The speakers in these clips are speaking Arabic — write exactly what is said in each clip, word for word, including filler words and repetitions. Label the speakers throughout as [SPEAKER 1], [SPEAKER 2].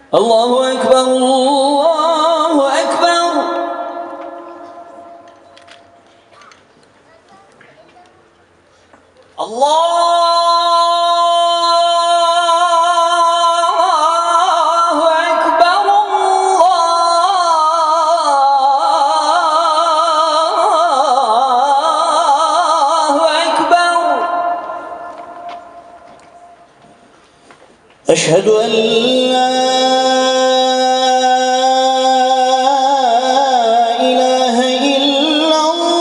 [SPEAKER 1] الله أكبر الله أكبر. الله أشهد أن لا إله إلا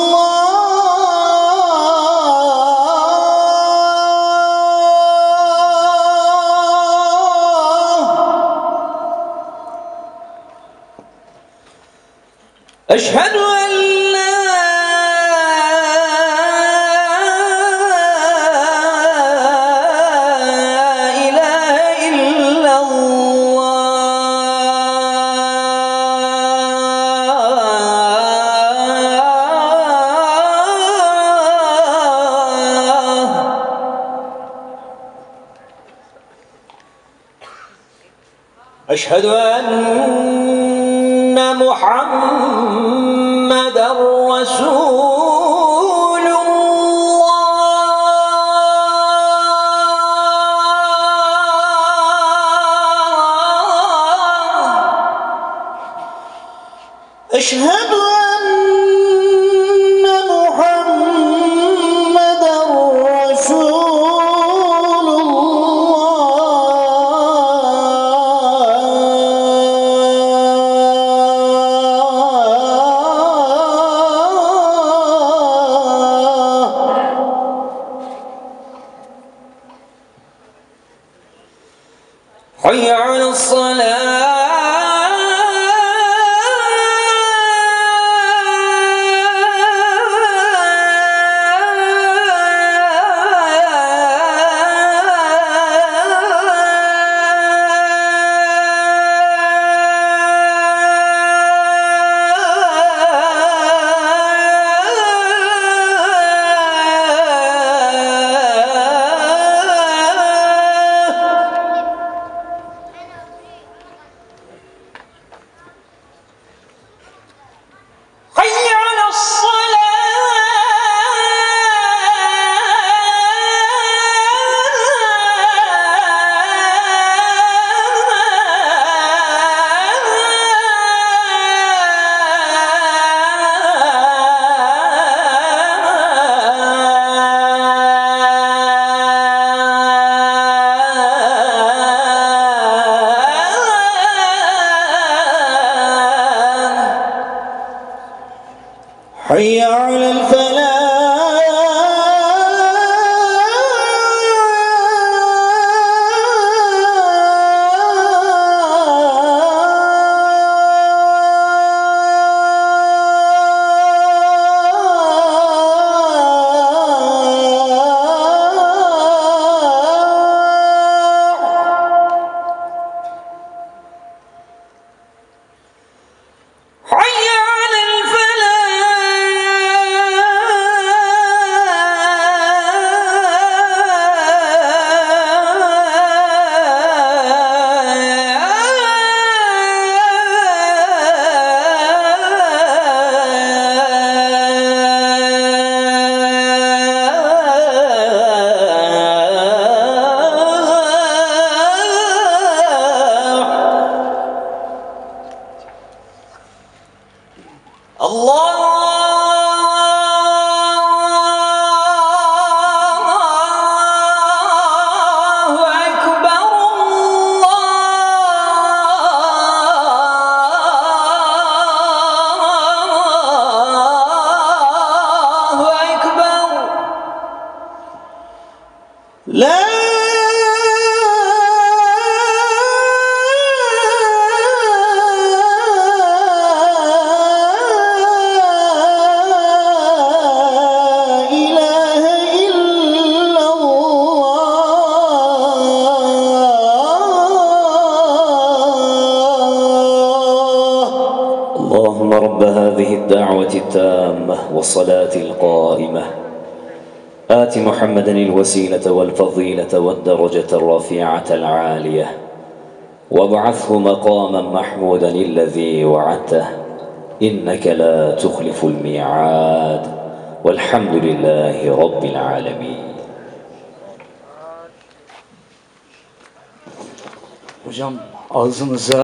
[SPEAKER 1] الله. أشهد أن أشهد أن محمدًا رسول الله. أشهد أن محمدًا رسول حي على الصلاة. حي على الفلاح. لا اللهم رب هذه الدعوة التامة والصلاة القائمة آت محمدا الوسيلة والفضيلة والدرجة الرفيعة العالية وابعثه مقاما محمودا الذي وعدته إنك لا تخلف الميعاد والحمد لله رب العالمين.
[SPEAKER 2] Hocam ağzınıza